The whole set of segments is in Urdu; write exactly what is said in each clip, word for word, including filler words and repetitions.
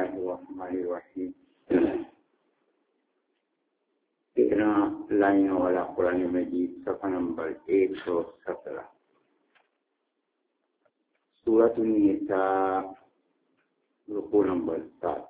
اللہ الرحمن الرحیم۔ تیرہ لائنوں والا قرآن مجید صفحہ نمبر ایک سو سترہ، سورۃ النساء، رکوع نمبر سات۔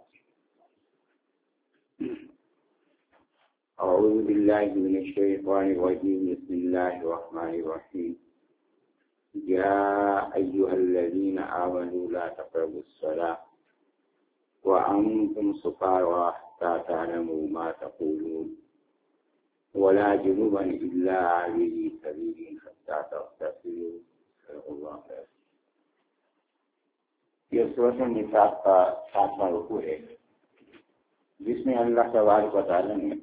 اعوذ باللہ من الشیطان الرجیم، بسم اللہ الرحمن الرحیم۔ یا ایھا الذین آمنوا لا تقربوا الصلاۃ وانتم سکارى حتى تعلموا ما تقولون ولا جنبا الا عابري سبیل حتى تغتسلوا۔ صدق اللہ العظیم۔ یہ سورۃ النساء کا ساتواں رکوع ہے، جس میں اللہ تبارک و تعالی نے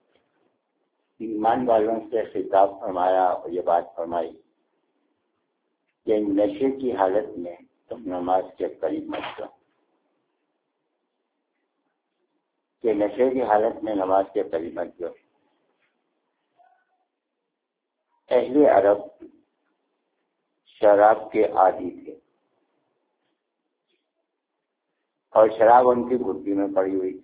ایمان والوں سے خطاب فرمایا اور یہ بات فرمائی کہ نشے کی حالت میں تم نماز کے قریب مت جاؤ، کہ نشے کی حالت میں نماز کے قریب مت جاؤ۔ اہل عرب شراب کے عادی تھے اور شراب ان کی گھٹی میں پڑی ہوئی،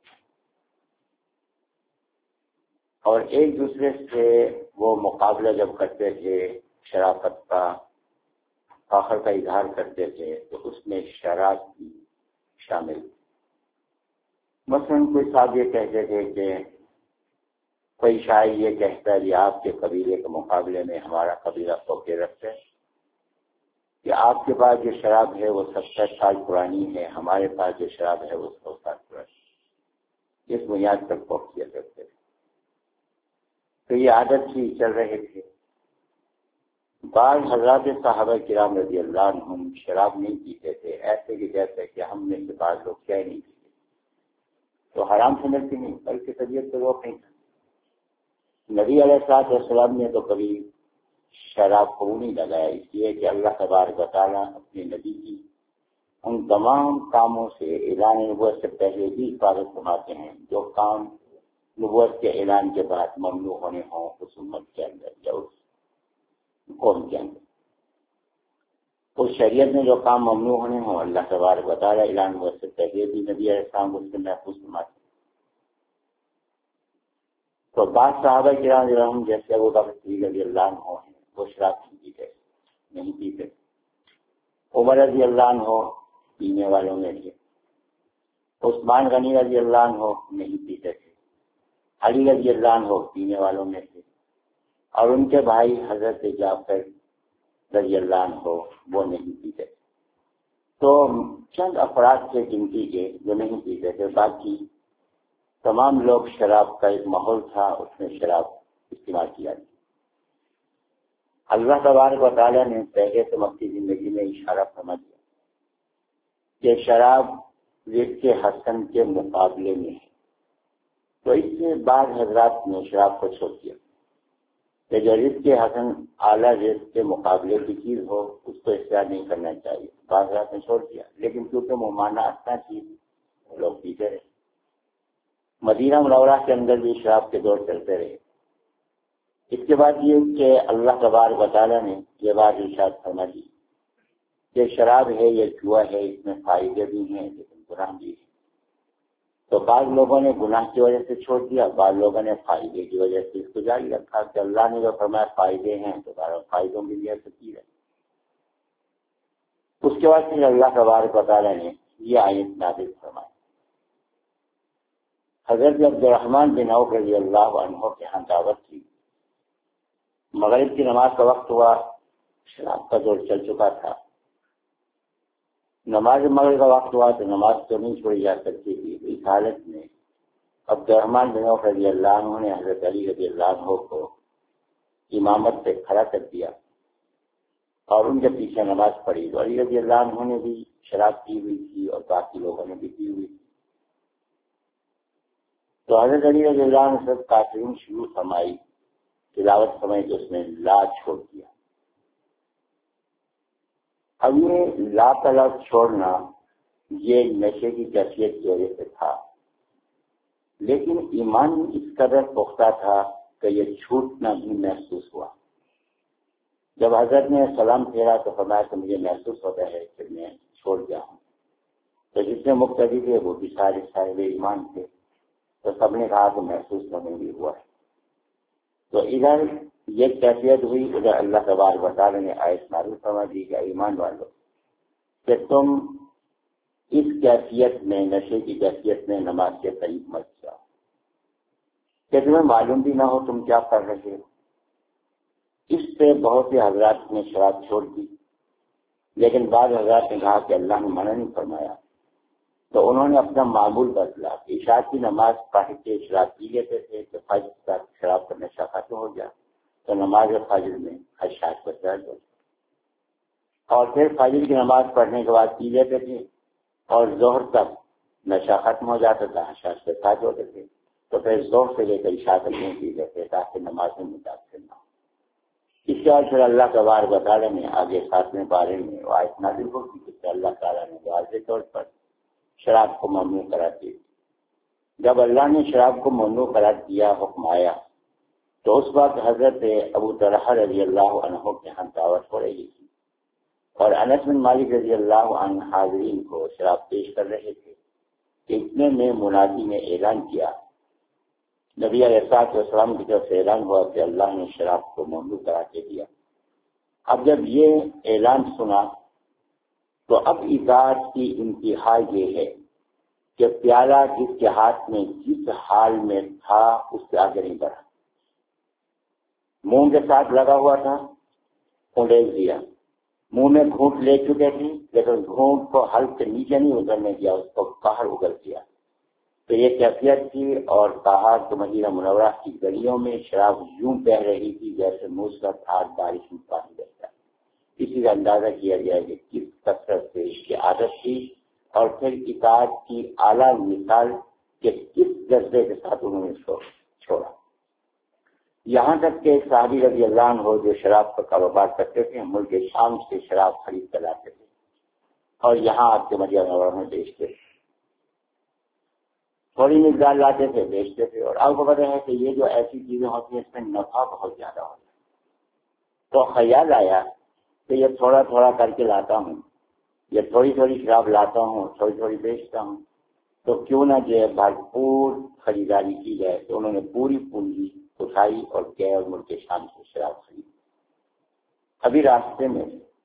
اور ایک دوسرے سے وہ مقابلہ جب کرتے تھے، شرافت کا، فخر کا اظہار کرتے تھے، تو اس میں شراب بھی شامل تھی۔ مثلاً کوئی صاحب یہ کہتے تھے کہ کوئی شاعر یہ کہتا ہے کہ آپ کے قبیلے کے مقابلے میں ہمارا قبیلہ فوقیت رکھتا ہے، کہ آپ کے پاس جو شراب ہے وہ ستر سال پرانی ہے، ہمارے پاس جو شراب ہے وہ سو سال پرانی، اس بنیاد پر فوقیت رکھتے تھے۔ تو یہ عادت ہی چل رہے تھے۔ بعض حضرات صحابہ کرام رضی اللہ عنہم شراب نہیں پیتے تھے، ایسے کہ جیسے کہ ہم میں سے بعض لوگ کیا نہیں پیتے، تو حرام سمجھتے نہیں، بلکہ طبیعت تو روک نہیں تھا۔ نبی علیہ الصلوۃ والسلام نے تو کبھی شراب کو نہیں لگایا، اس لیے کہ اللہ تبارک و تعالیٰ اپنے نبی کی ان تمام کاموں سے اعلان نبوت سے پہلے بھی حفاظت فرماتے ہیں جو کام نبوت کے اعلان کے بعد ممنوع ہونے ہوں اس امت کے اندر یا اس قوم کے اندر۔ اس شریعت میں جو کام ممنوع ہونے ہوں، اللہ تبارک و تعالیٰ اعلان نبوت سے پہلے بھی نبی علیہ السلام اس سے محفوظ فرماتے ہیں۔ تو بعض صحابہ کرام رحم جیسے ابو بکر رضی اللہ عنہ ہیں، وہ شراب نہیں پیتے نہیں پیتے عمر رضی اللہ عنہ پینے والوں میں تھے، عثمان غنی رضی اللہ عنہ نہیں پیتے تھے، علی رضی اللہ عنہ پینے والوں میں تھے، اور ان کے بھائی حضرت جعفر رضی اللہ عنہ وہ نہیں پیتے تھے۔ تو چند افراد تھے گنتی کے جو نہیں پیتے تھے، باقی تمام لوگ شراب کا ایک ماحول تھا، اس میں شراب استعمال کیا گیا۔ اللہ تبارک و تعالیٰ نے پہلے تو مکی زندگی میں اشارہ فرما دیا کہ شراب رزق حسن کے مقابلے میں ہے، تو اس سے بعض حضرات نے شراب کو چھوڑ دیا کہ جو رزق حسن اعلیٰ رزق کے مقابلے کی چیز ہو اس کو اختیار نہیں کرنا چاہیے، بعض حضرات نے چھوڑ دیا، لیکن کیونکہ ممانعہ اچھا چیز لوگ پیتے رہے۔ مدینہ منورہ کے اندر بھی شراب کے دور چلتے رہے۔ اس کے بعد یہ کہ اللہ تبارک و تعالیٰ نے یہ بات ارشاد فرما دی کہ شراب ہے، یہ جوا ہے، اس میں فائدے بھی ہیں لیکن گناہ بھی ہے۔ تو بعض لوگوں نے گناہ کی وجہ سے چھوڑ دیا، بعض لوگوں نے فائدے کی وجہ سے اس کو جاری رکھا کہ اللہ نے جو فرمایا فائدے ہیں تو فائدوں کی وجہ سے پی رہے۔ اس کے بعد پھر اللہ تبارک و تعالیٰ نے یہ آیت نازل فرمائی۔ حضرت عبد الرحمن بن عوف رضی اللہ عنہ کے ہاں دعوت تھی، مغرب کی نماز کا وقت ہوا، شراب کا دور چل چکا تھا، نماز مغرب کا وقت ہوا تو نماز تو نہیں چھوڑی جا سکتی تھی۔ اس حالت میں عبد الرحمن بن عوف رضی اللہ عنہ نے حضرت علی رضی اللہ عنہ کو امامت پہ کھڑا کر دیا اور ان کے پیچھے نماز پڑھی۔ تو علی رضی اللہ عنہ نے بھی شراب پی ہوئی تھی اور باقی لوگوں نے بھی پی ہوئی تھی، تو حضرت علی رضی اللہ عنہ سے کافرون شروع فرمائی، تلاوت سمجھ تو اس نے لا چھوڑ دیا۔ اب یہ لا کا لفظ چھوڑنا یہ نشے کی کیفیت کی وجہ سے تھا، لیکن ایمان اس قدر پختہ تھا کہ یہ چھوٹنا بھی محسوس ہوا۔ جب حضرت نے سلام پھیرا تو فرمایا کہ مجھے محسوس ہوتا ہے کہ میں چھوڑ گیا ہوں۔ تو جس میں مقتدی تھے وہ بھی سارے صاحب ایمان تھے، تو سب نے کہا کہ محسوس ہمیں بھی ہوا ہے۔ تو ادھر یہ کیفیت ہوئی، ادھر اللہ تبارک و تعالیٰ نے آیت نازل فرما دی کہ ایمان والو کہ تم اس کیفیت میں، نشے کی کیفیت میں نماز کے قریب مت جاؤ کہ تمہیں معلوم بھی نہ ہو تم کیا کر رہے ہو۔ اس پہ بہت سے حضرات نے شراب چھوڑ دی، لیکن بعض حضرات نے کہا کہ اللہ نے منع نہیں فرمایا، تو انہوں نے اپنا معمول بدلا۔ عشاء کی نماز پڑھ کے شراب پی لیتے تھے کہ فجر تک شراب کا نشہ ختم ہو گیا تو نماز فجر میں خدشات پر درد ہو، اور پھر فجر کی نماز پڑھنے کے بعد پی لیتے تھے اور ظہر تک نشہ ختم ہو جاتا تھا، خدشات کے ساتھ ہوتے تھے، تو پھر ظہر سے لے کر عشاء تک نہیں پی لیتے تاکہ نماز میں متاثر نہ ہو۔ اس کے بعد پھر اللہ تبارک و تعالیٰ نے آگے ساتویں پارے میں وہ آیت نازل ہوگی کہ اللہ تعالیٰ نے واضح طور پر شراب کو ممنوع قرار دی۔ جب اللہ نے شراب کو ممنوع قرار دیا، حکم آیا، تو اس وقت حضرت ابو طلحہ رضی اللہ عنہ کے ہاں دعوت ہو رہی تھی، اور انس بن مالک رضی اللہ عنہ حاضرین کو شراب پیش کر رہے تھے۔ اتنے میں منادی نے اعلان کیا، نبی علیہ الصلوۃ والسلام کی طرف سے اعلان ہوا کہ اللہ نے شراب کو ممنوع قرار دے دیا۔ اب جب یہ اعلان سنا تو اب اطاعت کی انتہا یہ ہے کہ پیالہ جس کے ہاتھ میں جس حال میں تھا اس سے آگے نہیں بڑھا، منہ کے ساتھ لگا ہوا تھا، اڑیل دیا، منہ میں گھونٹ لے چکے تھے لیکن گھونٹ کو حلق سے نیچے نہیں اترنے دیا، اس کو باہر اگل دیا۔ تو یہ کیفیت تھی، اور کہا کہ مدینہ منورہ کی گلیوں میں شراب یوں بہ رہی تھی جیسے موسلادھار بارش میں پانی بہتا ہے۔ اسی کا اندازہ کیا گیا کہ کس کثرت سے اس کی عادت تھی، اور پھر اطاعت کی اعلیٰ مثال کہ کس جذبے کے ساتھ انہوں نے چھوڑا۔ یہاں تک کہ صحابی رضی اللہ عنہ جو شراب کا کاروبار کرتے تھے، ملک شام سے شراب خرید کر لاتے تھے اور یہاں آپ کے مدینہ منورہ میں بیچتے تھے، تھوڑی مقدار لاتے تھے بیچتے تھے۔ اور آپ کو پتہ ہے کہ یہ جو ایسی چیزیں ہوتی ہیں اس میں نفع بہت زیادہ ہوتا ہے، تو خیال آیا کہ یہ تھوڑا تھوڑا کر کے لاتا ہوں، یہ تھوڑی تھوڑی شراب لاتا ہوں، تھوڑی تھوڑی بیچتا ہوں، تو کیوں نہ جو ہے بھرپور خریداری کی جائے۔ تو انہوں نے پوری پونجی اٹھائی اور گئے اور ملک شام سے شراب خریدی۔ ابھی راستے میں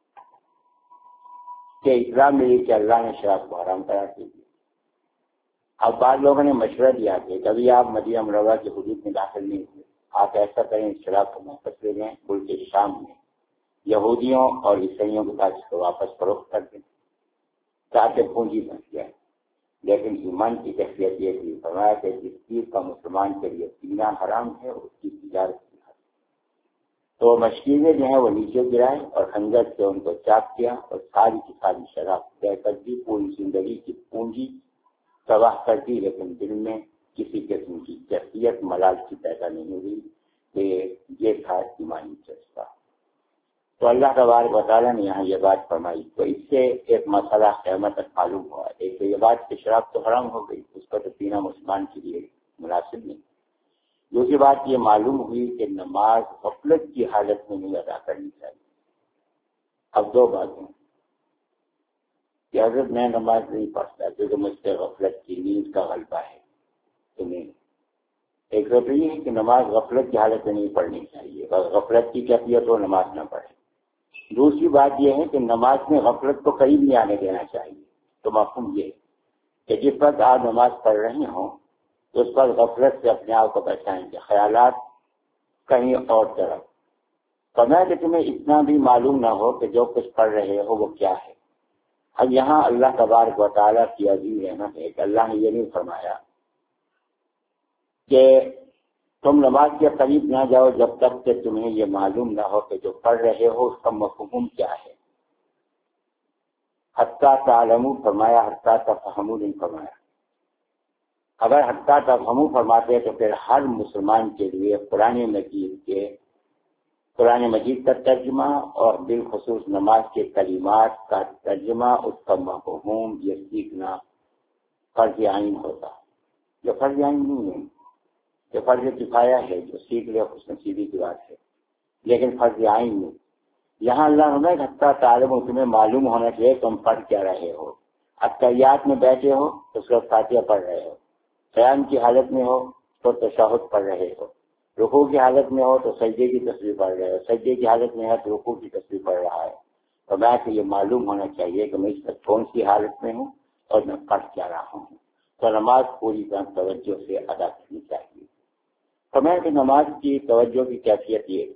کہ اطلاع ملی کہ اللہ نے شراب کو حرام قرار دے دیا۔ اب بعض لوگوں نے مشورہ دیا کہ کبھی آپ مدینہ منورہ کی حدود میں داخل نہیں ہوئے، آپ ایسا کریں شراب کو واپس لے جائیں، ملک شام میں یہودیوں اور عیسائیوں کے پاس اس کو واپس فروخت کر دیں تاکہ پونجی بچ جائے۔ لیکن ایمان کی کیفیت یہ تھی، فرمایا کہ جس چیز کا مسلمان کے لیے پینا حرام ہے اس کی تجارت کی حرام۔ تو مشکیزیں جو ہیں وہ نیچے گرائے اور خنجر سے ان کو چاک کیا، اور ساری کی ساری شراب طے کر دی، پوری زندگی کی پونجی تباہ کر دی، لیکن دل میں کسی قسم کی کیفیت ملال کی پیدا نہیں ہوئی کہ یہ تھا ایمانی جذبہ۔ تو اللہ تبارک و تعالیٰ نے یہاں یہ بات فرمائی، تو اس سے ایک مسئلہ قیامت تک معلوم ہوا۔ ایک تو یہ بات کہ شراب تو حرام ہو گئی، اس کو تو پینا مسلمان کے لیے مناسب نہیں۔ دوسری بات یہ معلوم ہوئی کہ نماز غفلت کی حالت میں نہیں ادا کرنی چاہیے۔ اب دو باتیں کہ حضرت میں نماز نہیں پڑھتا کیونکہ مجھ سے غفلت کی نیند کا غلبہ ہے، تو نہیں۔ ایک تو یہ ہے کہ نماز غفلت کی حالت میں نہیں پڑھنی چاہیے، بس غفلت کی کیفیت ہو نماز نہ پڑھے۔ دوسری بات یہ ہے کہ نماز میں غفلت کو قریب نہیں آنے دینا چاہیے۔ تو مفہوم یہ کہ جس وقت آپ نماز پڑھ رہے ہوں تو اس پر غفلت سے اپنے آپ کو بچائیں کہ خیالات کہیں اور طرف، فرمایا کہ تمہیں اتنا بھی معلوم نہ ہو کہ جو کچھ پڑھ رہے ہو وہ کیا ہے۔ اب یہاں اللہ تبارک و تعالیٰ کی عظیم رحمت ہے کہ اللہ نے یہ نہیں فرمایا کہ تم نماز کے قریب نہ جاؤ جب تک کہ تمہیں یہ معلوم نہ ہو کہ جو پڑھ رہے ہو اس کا مفہوم کیا ہے۔ حتی تعلموا فرمایا، حتی تفہموا نہیں فرمایا۔ اگر حتی تفہموا فرماتے تو پھر ہر مسلمان کے لیے قرآن مجید کے قرآن مجید کا ترجمہ اور بالخصوص نماز کے کلمات کا ترجمہ، اس کا مفہوم یہ سیکھنا فرض عین ہوتا، جو فرض عین نہیں ہے، جو فرض کفایہ ہے، جو سیکھ لے خوش نصیبی کی بات ہے، لیکن فرض عین نہیں۔ یہاں اللہ نے حتیٰ تعلم تمہیں معلوم ہونا چاہیے تم پڑھ کیا رہے ہو، اتحیات میں بیٹھے ہو تو اس کا فاتحہ پڑھ رہے ہو، قیام کی حالت میں ہو تو تشہد پڑھ رہے ہو، رکوع کی حالت میں ہو تو سجدے کی تسبیح پڑھ رہے ہو، سجدے کی حالت میں ہے تو رکوع کی تسبیح پڑھ رہا ہے، تو میں سے یہ معلوم ہونا چاہیے کہ میں اس وقت کون سی حالت میں ہوں اور میں پڑھ کیا رہا ہوں، تو نماز پوری طرح توجہ سے ادا کرنی چاہیے۔ تو میں کہ نماز کی توجہ کی کیفیت یہ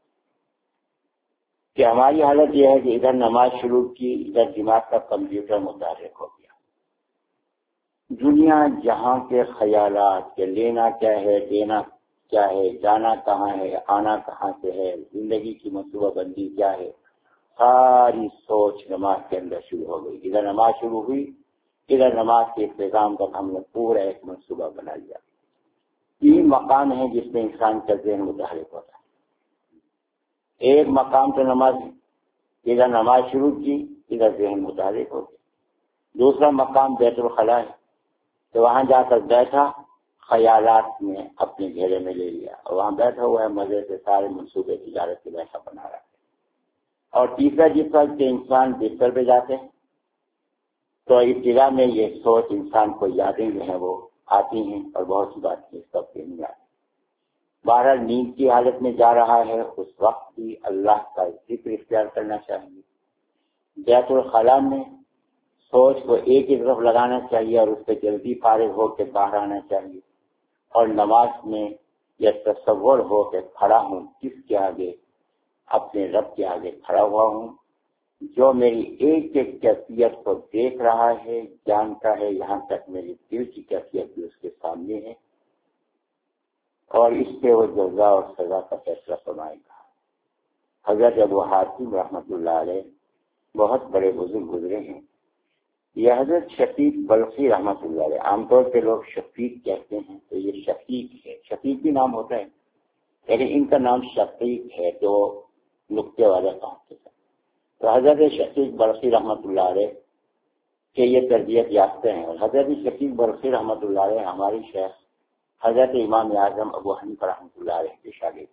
کہ ہماری حالت یہ ہے کہ ادھر نماز شروع کی، ادھر دماغ کا کمپیوٹر متحرک ہو گیا، دنیا جہاں کے خیالات کہ لینا کیا ہے، دینا کیا ہے، جانا کہاں ہے، آنا کہاں سے ہے، زندگی کی منصوبہ بندی کیا ہے، ساری سوچ نماز کے اندر شروع ہو گئی۔ ادھر نماز شروع ہوئی، ادھر نماز کے انتظام کا ہم نے پورا ایک منصوبہ بنا لیا۔ تین مقام ہیں جس میں انسان کا ذہن متحرک ہوتا ہے۔ ایک مقام تو نماز، ادھر نماز شروع کی، ادھر ذہن متحرک ہو گیا۔ دوسرا مقام بیت الخلاء ہے، تو وہاں جا کر بیٹھا، خیالات میں اپنے گھیرے میں لے لیا اور وہاں بیٹھا ہوا ہے، مزے سے سارے منصوبے تجارت کے بیٹھا بنا رہا ہے۔ اور تیسرا جس وقت کہ انسان بستر پہ جاتے ہیں تو ابتدا میں یہ سوچ انسان کو یادیں جو ہیں وہ آتی ہیں اور بہت سی باتیں اس وقت نہیں آتی۔ بہرحال نیند کی حالت میں جا رہا ہے، اس وقت بھی اللہ کا ذکر اختیار کرنا چاہیے۔ بیت الخلاء میں سوچ کو ایک ہی طرف لگانا چاہیے اور اس سے جلدی فارغ ہو کے باہر آنا چاہیے۔ اور نماز میں یہ تصور ہو کہ کھڑا ہوں کس کے آگے، اپنے رب کے آگے کھڑا ہوا ہوں، جو میری ایک ایک کیفیت کو دیکھ رہا ہے، جانتا ہے، یہاں تک میری دل کی کیفیت بھی اس کے سامنے ہے، اور اس پہ وہ جزا اور سزا کا فیصلہ فرمائے گا۔ حضرت ابو حاتم رحمۃ اللہ علیہ بہت بڑے بزرگ گزرے ہیں۔ یہ حضرت شفیق بلخی رحمۃ اللہ علیہ، عام طور پہ لوگ شفیق کہتے ہیں، تو یہ شفیق ہے، شفیق بھی نام ہوتا ہے لیکن ان کا نام شفیق ہے، جو نقطے والا کام کے ساتھ۔ تو حضرت شفیق بلخی رحمۃ اللہ علیہ کہ یہ تربیت یافتہ ہیں، اور حضرت شفیق بلخی رحمۃ اللہ علیہ ہماری شیخ حضرت امام اعظم ابو حنیفہ رحمۃ اللہ علیہ کے شاگرد۔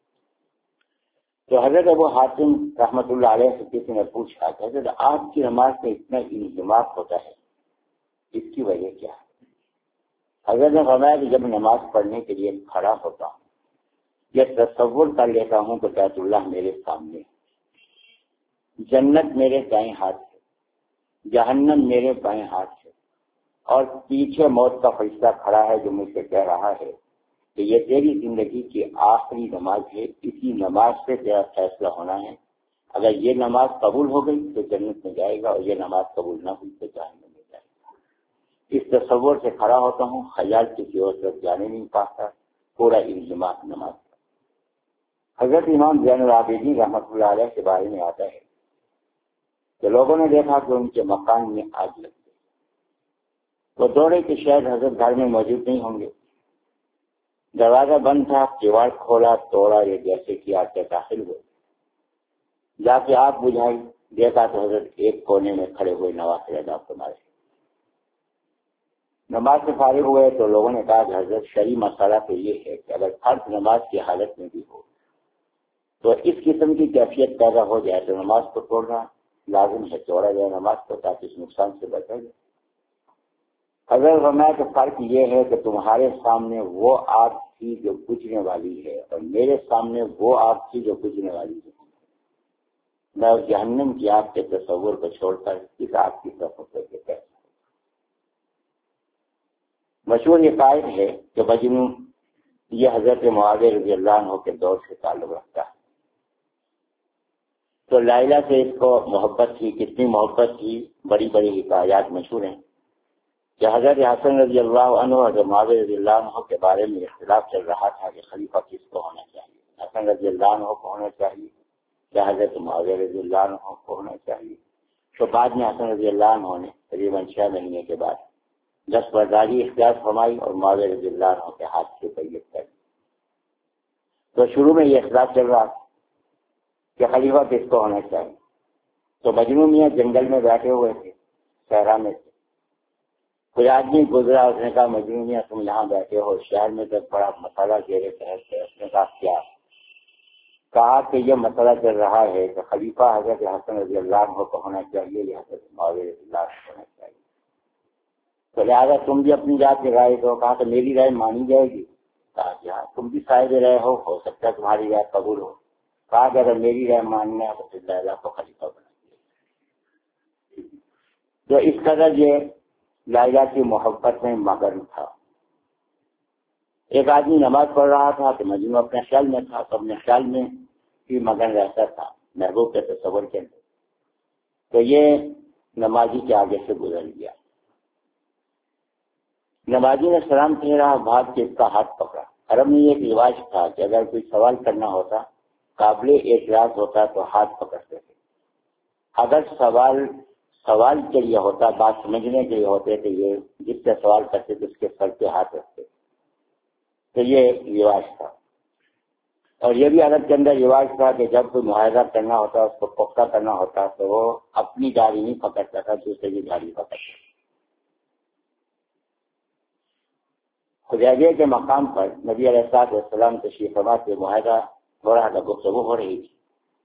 تو حضرت ابو حاتم رحمۃ اللہ علیہ سے کسی نے پوچھا کہ حضرت آپ کی نماز میں اتنا انہماک ہوتا ہے، اس کی وجہ کیا ہے؟ حضرت نے فرمایا کہ جب نماز پڑھنے کے لیے کھڑا ہوتا ہوں، یہ تصور کر لیتا ہوں کہ بیت اللہ میرے سامنے، جنت میرے دائیں ہاتھ سے، جہنم میرے بائیں ہاتھ سے، اور پیچھے موت کا فرشتہ کھڑا ہے جو مجھ سے کہہ رہا ہے کہ یہ تیری زندگی کی آخری نماز ہے، اسی نماز سے تیرا فیصلہ ہونا ہے، اگر یہ نماز قبول ہو گئی تو جنت میں جائے گا، اور یہ نماز قبول نہ ہوئی تو جہنم میں جائے گا۔ اس تصور سے کھڑا ہوتا ہوں، خیال کسی اور طرف جانے نہیں پاتا، پورا انہماک نماز۔ حضرت امام زین العابدین رحمۃ اللہ علیہ کے بارے میں آتا ہے کہ لوگوں نے دیکھا کہ ان کے مکان میں آگ لگ گئی، وہ دوڑے کہ شاید حضرت گھر میں موجود نہیں ہوں گے، دروازہ بند تھا، کیواڑ کھولا، توڑا، یہ جیسے کہ آ کے داخل ہوئے، جا کے آگ بجھائی، دیکھا تو حضرت ایک کونے میں کھڑے ہوئے نوافل ادا فرما رہے۔ نماز سے فارغ ہوئے تو لوگوں نے کہا کہ حضرت شرعی مسئلہ تو یہ ہے کہ اگر فرض نماز کی حالت میں بھی ہو تو اس قسم کی کیفیت پیدا ہو جائے تو نماز کو توڑنا لازم ہے، توڑا جائے نماز کو تاکہ اس نقصان سے بچا جائے۔ حضرت فرمایا کہ فرق یہ ہے کہ تمہارے سامنے وہ آگ تھی جو بجھنے والی ہے، اور میرے سامنے وہ آگ تھی جو بجھنے والی ہے، میں اس جہنم کی آگ کے تصور کو چھوڑ کر اس آگ کی طرف اتر کے کہتا ہوں۔ مشہور یہ قائد ہے کہ مجنون یہ حضرت معاویہ رضی اللہ عنہ کے دور سے تعلق رکھتا ہے۔ تو لائلہ سے اس کو محبت تھی، کتنی محبت تھی، بڑی بڑی حکایات مشہور ہیں کہ حضرت حسن رضی اللہ عنہ اور حضرت معاویہ رضی اللہ عنہ کے بارے میں اختلاف چل رہا تھا کہ خلیفہ کس کو ہونا چاہیے، حسن رضی اللہ عنہ کو ہونا چاہیے یا حضرت معاویہ رضی اللہ عنہ کو ہونا چاہیے۔ تو بعد میں حسن رضی اللہ عنہ نے تقریباً چھ مہینے کے بعد دس برداری اختیار فرمائی اور معاویہ رضی اللہ عنہ کے ہاتھ سے بیعت کر دی۔ تو شروع میں یہ اختلاف چل رہا تھا کہ خلیفہ کس کو ہونا چاہیے۔ تو مجنون میاں جنگل میں بیٹھے ہوئے تھے، صحرا میں تھے، کوئی آدمی گزرا، اس نے کہا مجنون میاں تم یہاں بیٹھے ہو، شہر میں تو بڑا مسئلہ گھیرے تحت ہے۔ اس نے کہا کیا؟ کہا کہ یہ مسئلہ چل رہا ہے کہ خلیفہ حضرت حسن رضی اللہ عنہ کو ہونا چاہیے یا حضرت معاویہ رضی اللہ عنہ کو ہونا چاہیے۔ تو لہٰذا تم بھی اپنی ذات کی رائے دو. کہا تو میری رائے مانی جائے گی؟ کہا کہ ہاں تم بھی صاحب رائے ہو ہو سکتا ہے تمہاری رائے قبول ہو. کہا کہ اگر میری رائے ماننا ہے تو پھر لیلا کو خلیفہ بنا دیا. تو اس قدر یہ لیلا کی محبت میں مگن تھا. ایک آدمی نماز پڑھ رہا تھا تو مجنون اپنے خیال میں تھا، تو اپنے خیال میں بھی مگن رہتا تھا محبوب کے تصور کے اندر. تو یہ نمازی کے آگے سے گزر گیا. نمازی نے سلام کہہ رہا، بھاگ کے اس کا ہاتھ پکڑا. عرب میں ایک رواج تھا کہ اگر کوئی سوال کرنا ہوتا، قابل اعتراض ہوتا تو ہاتھ پکڑتے تھے. اگر سوال سوال کے لیے ہوتا، بات سمجھنے کے لیے ہوتے تو یہ جس سے سوال کرتے تھے اس کے سر پہ ہاتھ رکھتے. تو یہ رواج تھا. اور یہ بھی عرب کے اندر رواج تھا کہ جب کوئی معاہدہ کرنا ہوتا، اس کو پختہ کرنا ہوتا تو وہ اپنی گاڑی نہیں پکڑتا تھا، دوسرے کی گاڑی پکڑتا. حدیبیہ کے مقام پر نبی علیہ الصلوۃ والسلام تشریف فرما کے معاہدہ ہو رہا تھا، گفتگو ہو رہی تھی.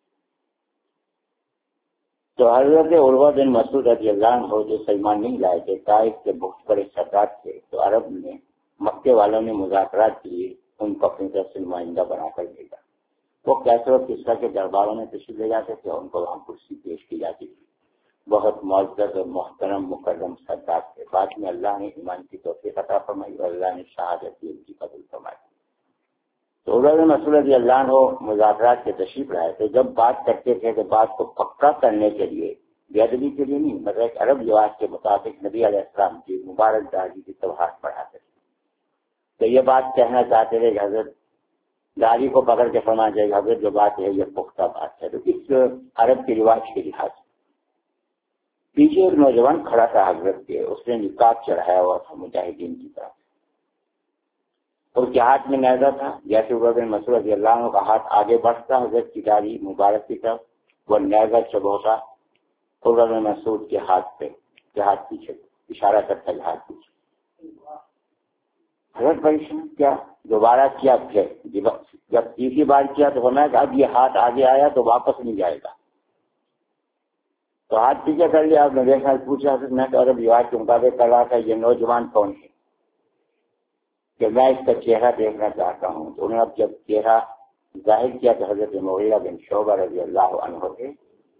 تو حضرت عروہ بن مسعود رضی اللہ عنہ جو سلمان نہیں لائے تھے، طائف کے بہت بڑے سردار تھے، تو عرب نے مکے والوں نے مذاکرات کیے، ان کو اپنی طرف سے نمائندہ بنا کر بھیجا. وہ کیسر و کسریٰ کے درباروں میں تشریف لے جاتے تھے، ان کو وہاں کرسی پیش کی جاتی تھی. بہت معزز اور محترم مکرم سردار تھے. بعد میں اللہ نے ایمان کی توفیق عطا فرمائی اور اللہ نے شہادت کی ان کی قبول فرمائی. تو عروہ بن مسعود رضی اللہ عنہ مذاکرات کے تشریف لائے تھے. جب بات کرتے تھے تو بات کو پکا کرنے کے لیے، بے ادبی کے لیے نہیں، مگر ایک عرب رواج کے مطابق نبی علیہ السلام کی مبارک داڑھی کی طرف ہاتھ بڑھاتے تھے. تو یہ بات کہنا چاہتے تھے کہ حضرت داڑھی کو پکڑ کے فرمانا چاہیے حضرت جو بات ہے یہ پختہ بات ہے. تو اس عرب کے رواج کے لحاظ سے پیچھے ایک نوجوان کھڑا تھا حضرت کے، اس نے نقاب چڑھایا ہوا تھا مجاہدین کی طرف. اس کے ہاتھ میں نیزہ تھا. جیسے عروہ بن مسعود رضی اللہ عنہ کا ہاتھ آگے بڑھتا حضرت کی داڑھی مبارک کی طرف، وہ نیزہ چبوتا عروہ بن مسعود کے ہاتھ پہ کہ ہاتھ پیچھے، اشارہ کرتا ہے ہاتھ پیچھے. حضرت پریشان کیا، دوبارہ کیا، پھر جب تیسری بار کیا تو فرمایا کہ اب یہ ہاتھ آگے آیا تو واپس نہیں جائے گا. تو ہاتھ پیچھے کر لیا. آپ نے دیکھا پوچھا میں تو عرب رواج کے مطابق کر رہا تھا یہ نوجوان کون ہے کہ میں اس کا چہرہ دیکھنا چاہتا ہوں. تو انہوں نے اب جب چہرہ ظاہر کیا تو حضرت مغیرہ بن شعبہ رضی اللہ عنہ تھے.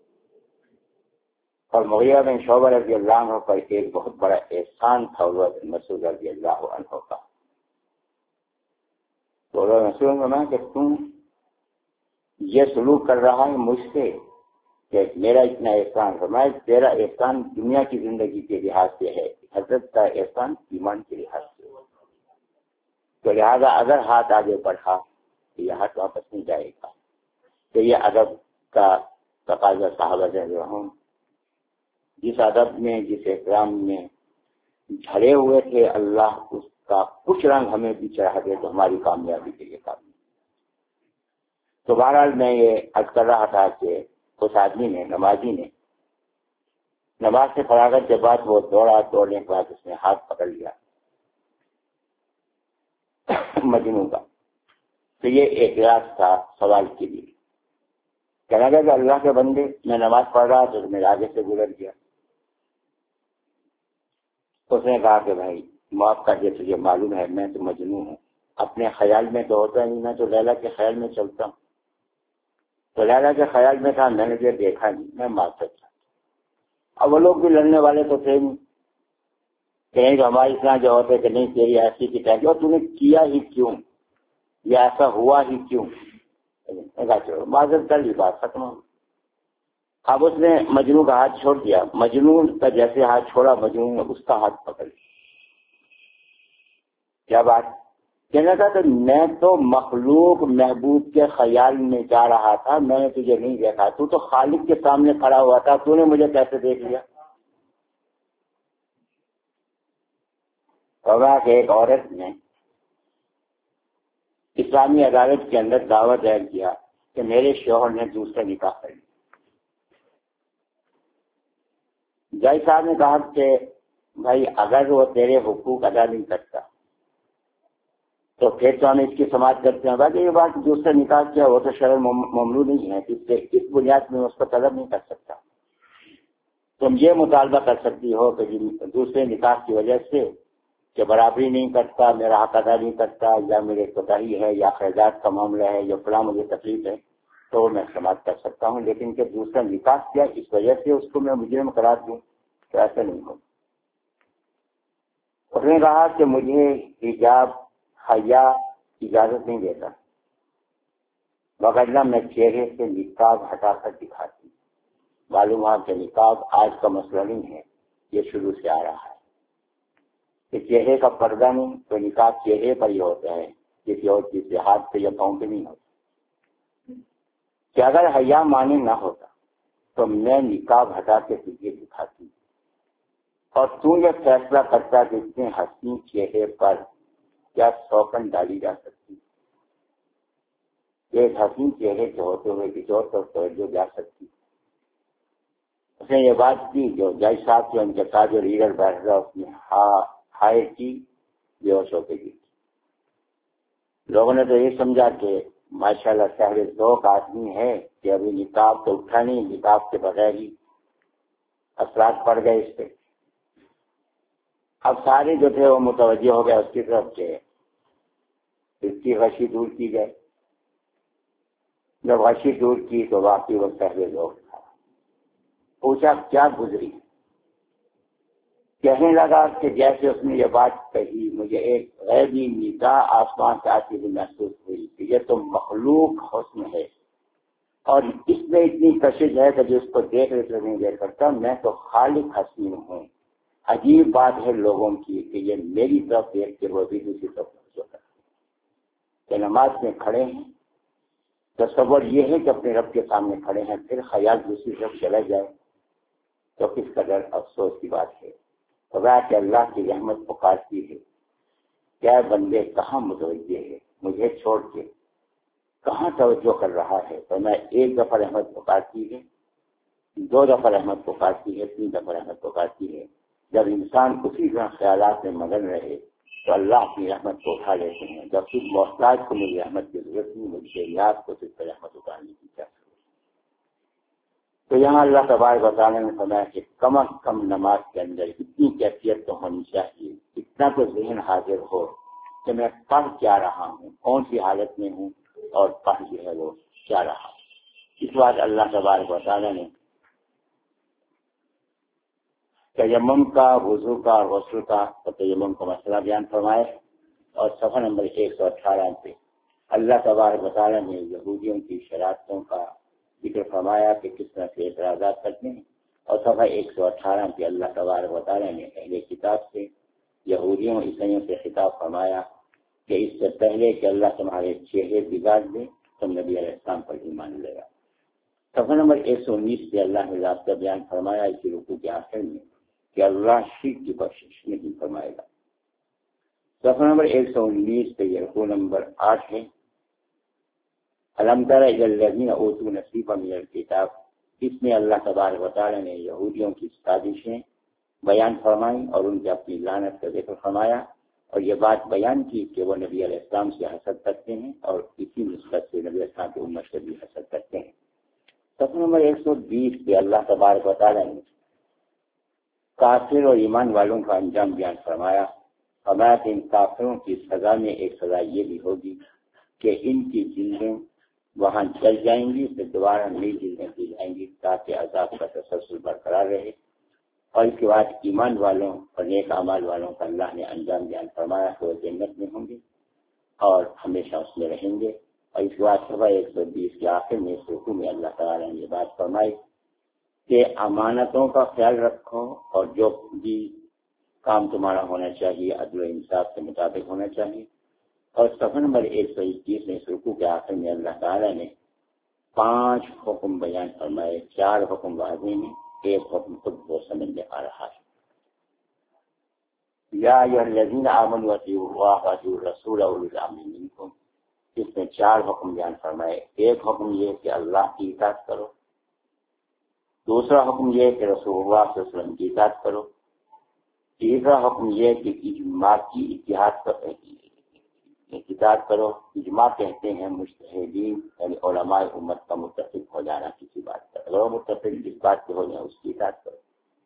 اور مغیرہ بن شعبہ رضی اللہ عنہ پر ایک بہت بڑا احسان تھا عروہ بن مسعود رضی اللہ عنہ کا. تو عروہ بن مسعود نے کہا کہ تم یہ سلوک کر رہا ہے مجھ سے کہ میرا اتنا احسان ہے. میں تیرا احسان دنیا کی زندگی کے لحاظ سے ہے، حضرت کا احسان ایمان کے لحاظ سے. تو لہذا اگر ہاتھ آگے بڑھا تو یہ ہاتھ واپس نہیں جائے گا. تو یہ ادب کا تقاضا صحابہ جو ہوں جس ادب میں جس احترام میں ڈھلے ہوئے تھے، اللہ اس کا کچھ رنگ ہمیں بھی چڑھا دے تو ہماری کامیابی کے لیے کافی. تو بہرحال میں یہ عرض کر رہا تھا کہ اس آدمی نے، نمازی نے، نماز سے فراغت کے بعد وہ دوڑا، دوڑنے کے بعد اس نے ہاتھ پکڑ لیا مجنون کا. تو یہ اعتراض تھا سوال کے لیے. کہنا گیا کہ اللہ کے بندے میں نماز پڑھ رہا تو میرے آگے سے گزر گیا. اس نے کہا کہ بھائی معاف کر دے، تجھے معلوم ہے میں تو مجنون ہوں، اپنے خیال میں تو ہوتا نہیں، میں تو لیلا کے خیال میں چلتا ہوں. تو لیلا کے خیال میں تھا، میں نے یہ دیکھا نہیں، میں معاف کرتا. اب وہ لوگ بھی لڑنے والے تو تھے نہیں، کہیں تو ہماری طرح جو ہوتے کہ نہیں تیری ایسی کی تھی اور تم نے کیا ہی کیوں، یہ ایسا ہوا ہی کیوں. چلو معذرت کر لی، بات ختم ہو. اب اس نے مجنون کا ہاتھ چھوڑ دیا. مجنون کا جیسے ہاتھ چھوڑا، مجنون نے اس کا ہاتھ پکڑ لیا. کیا بات کہنا تھا کہ میں تو مخلوق محبوب کے خیال میں جا رہا تھا، میں نے تجھے نہیں دیکھا، تو تو خالق کے سامنے کھڑا ہوا تھا، تو نے مجھے کیسے دیکھ لیا. کہا کہ ایک عورت نے اسلامی عدالت کے اندر دعویٰ دائر کیا کہ میرے شوہر نے دوسرا نکاح کر لیا. جج صاحب نے کہا کہ بھائی اگر وہ تیرے حقوق ادا نہیں کرتا تو پھر تو ہم اس کی سماعت کرتے ہیں. باقی یہ بات دوسرا نکاح کیا وہ تو شرع ممنوع نہیں ہے، اس سے اس بنیاد میں اس کو طلب نہیں کر سکتا. تم یہ مطالبہ کر سکتی ہو کہ دوسرے نکاح کی وجہ سے کہ برابری نہیں کرتا، میرا حق ادا نہیں کرتا، یا میرے کوتاہی ہے، یا خیرات کا معاملہ ہے، یا فلاں مجھے تکلیف ہے، تو میں سماعت کر سکتا ہوں، لیکن کہ دوسرا نکاح کیا اس وجہ سے اس کو میں مجرم قرار دوں تو ایسا نہیں ہو۔ اس نے کہا کہ مجھے حجاب حیا اجازت نہیں دیتا، وغیرہ میں چہرے سے نقاب ہٹا کر دکھاتی۔ معلوم ہے کہ نقاب آج کا مسئلہ نہیں ہے، یہ شروع سے آ رہا ہے کہ چہرے کا پردہ نہیں تو نقاب چہرے پر ہی ہوتا ہے، کسی اور چیز سے ہاتھ پہ یا پاؤں پہ نہیں ہوتا۔ کہ اگر حیا مانی نہ ہوتا تو میں نقاب ہٹا کے تجھے دکھاتی، اور تو یہ فیصلہ کرتا کہ اتنے حسین چہرے پر کیا سوکن ڈالی جا سکتی، ایک حسین چہرے کے ہوتے ہوئے کسی اور پر توجہ جا سکتی۔ اس نے یہ بات کی جو جج صاحب کے ان کے ساتھ جو لیڈر بیٹھ رہا اس نے ہائے کی بے ہوش ہو کے کی۔ لوگوں نے تو یہ سمجھا کہ ماشاءاللہ شہر ذوق آدمی ہے کہ ابھی نقاب تو اٹھا نہیں، نقاب کے بغیر ہی اثرات پڑ گئے اس پہ۔ اب سارے جو تھے وہ متوجہ ہو گئے اس کی طرف کہ اس کی غشی دور کی جائے۔ جب غشی دور کی تو واقعی وہ شہر ذوق تھا۔ پوچھا کیا گزری؟ کہنے لگا کہ جیسے اس نے یہ بات کہی مجھے ایک غیبی نگاہ آسمان سے آتی ہوئی محسوس ہوئی کہ یہ تو مخلوق حسن ہے، اور اس میں اتنی کشش ہے کہ جو اس کو دیکھ رہے نہیں دیکھ سکتا، میں تو خالق حسین ہوں۔ عجیب بات ہے لوگوں کی کہ یہ میری طرف دیکھ کے وہ بھی دوسری طرف کرتے کہ نماز میں کھڑے ہیں، تصور یہ ہے کہ اپنے رب کے سامنے کھڑے ہیں، پھر خیال دوسری طرف چلا جائے تو کس قدر افسوس کی بات ہے۔ خدا کہ اللہ کی رحمت پکارتی ہے، کیا بندے کہاں متوجہ ہے، مجھے چھوڑ کے کہاں توجہ کر رہا ہے۔ تو میں ایک دفعہ رحمت پکارتی ہے، دو دفعہ رحمت پکارتی ہے، تین دفعہ رحمت پکارتی ہے۔ جب انسان اسی طرح خیالات میں مگن رہے تو اللہ کی رحمت کو اٹھا لیتے ہیں۔ جب صرف محتاج کو میری رحمت کی ضرورت نہیں، مجھے یاد کو صرف رحمت اٹھانے کی کیا ضرورت۔ تو یہاں اللہ تبارک و تعالیٰ نے فرمایا کہ کم از کم نماز کے اندر اتنی کیفیت تو ہونی چاہیے، اتنا تو ذہن حاضر ہو کہ میں پڑھ کیا رہا ہوں، کون سی حالت میں ہوں، اور پڑھ جو ہے وہ کیا رہا ہوں۔ اس بات اللہ تبارک و تعالیٰ نے تیمم کا، وضو کا، غسل کا اور تیمم کا مسئلہ بیان فرمائے، اور صفحہ نمبر ایک سو اٹھارہ پہ اللہ تبارک و تعالیٰ نے یہودیوں کی شرارتوں کا ذکر فرمایا کہ کس طرح سے اعتراضات کرتے ہیں، اور صفحہ ایک سو اٹھارہ پہ اللہ تبارک و تعالیٰ نے اہل کتاب سے، یہودیوں عیسائیوں سے خطاب فرمایا کہ اس سے پہلے کہ اللہ تمہارے چہرے بگاڑ دے تم نبی علیہ السلام پر ایمان لے گا۔ صفحہ نمبر ایک سو انیس پہ اللہ نے ضابطہ بیان فرمایا اسی رکوع کے آخر میں کہ اللہ شرک کی بخشش نہیں فرمائے گا۔ صفحہ نمبر ایک سو انیس پہ یہ رکوع نمبر آٹھ ہے۔ الم تر الی الذین اوتوا نصیبا من الکتاب، اس میں اللہ تبارک و تعالیٰ نے یہودیوں کی سازشیں بیان فرمائیں اور ان کی اپنی لعنت کا ذکر فرمایا، اور یہ بات بیان کی کہ وہ نبی علیہ السلام سے حسد کرتے ہیں اور اسی نسبت سے نبی علیہ السلام کی امت سے بھی حسد کرتے ہیں۔ صفحہ نمبر ایک سو بیس پہ اللہ تبارک و تعالیٰ نے کافر اور ایمان والوں کا انجام بیان فرمایا، فرمایا کہ ان کافروں کی سزا میں ایک سزا یہ بھی ہوگی کہ ان کی جلدیں وہاں جل جائیں گی، پھر دوبارہ نئی جلدیں دی جائیں گی تاکہ عذاب کا تسلسل برقرار رہے۔ اور اس کے بعد ایمان والوں اور نیک اعمال والوں کا اللہ نے انجام بیان فرمایا کہ وہ جنت میں ہوں گے اور ہمیشہ اس میں رہیں گے۔ اور اس کے بعد صبح ایک سو بیس کے آخر میں اس رکوع میں اللہ تعالیٰ نے یہ بات فرمائی کہ امانتوں کا خیال رکھو اور جو بھی کام تمہارا ہونا چاہیے عدل و انصاف کے مطابق ہونا چاہیے۔ اور صفحہ نمبر ایک سو اکیس میں اس رکوع کے آخر میں اللہ تعالیٰ نے پانچ حکم بیان فرمائے، چار حکم واضح میں، ایک حکم خود وہ سمجھ میں آ رہا ہے۔ یا ایھا الذین آمنوا اطیعوا اللہ واطیعوا الرسول واولی الامر منکم، اس میں چار حکم بیان فرمائے۔ ایک حکم یہ کہ اللہ کی اطاعت کرو، دوسرا حکم یہ کہ رسول اللہ صلی اللہ علیہ وسلم کی اطاعت کرو، تیسرا حکم یہ کہ اجماع کی اتحاد پر اطاعت کرو۔ اجماع کہتے ہیں مجتہدین یعنی علماء امت کا متفق ہو جانا کسی بات پر، اگر وہ متفق اس بات پہ ہو جائے اس کی اطاعت کرو۔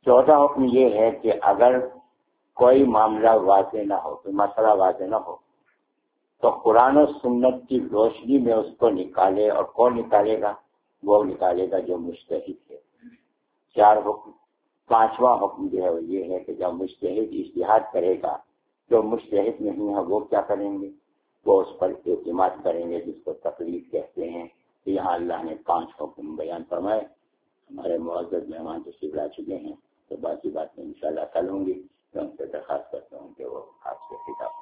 چوتھا حکم یہ ہے کہ اگر کوئی معاملہ واضح نہ ہو، کوئی مسئلہ واضح نہ ہو تو قرآن و سنت کی روشنی میں اس کو نکالے، اور کون نکالے گا؟ وہ نکالے گا جو مجتہد ہے۔ چار حکم۔ پانچواں حکم جو ہے وہ یہ ہے کہ جب مجتہد اجتہاد کرے گا، جو مجتہد نہیں ہے وہ کیا کریں گے؟ وہ اس پر اعتماد کریں گے، جس کو تقلید کہتے ہیں۔ یہاں اللہ نے پانچ حکم بیان فرمائے۔ ہمارے معزز مہمان تشریف لا چکے ہیں، تو باقی باتیں انشاءاللہ کل ہوں گی۔ میں ان سے درخواست کرتا ہوں کہ وہ آپ سے خطاب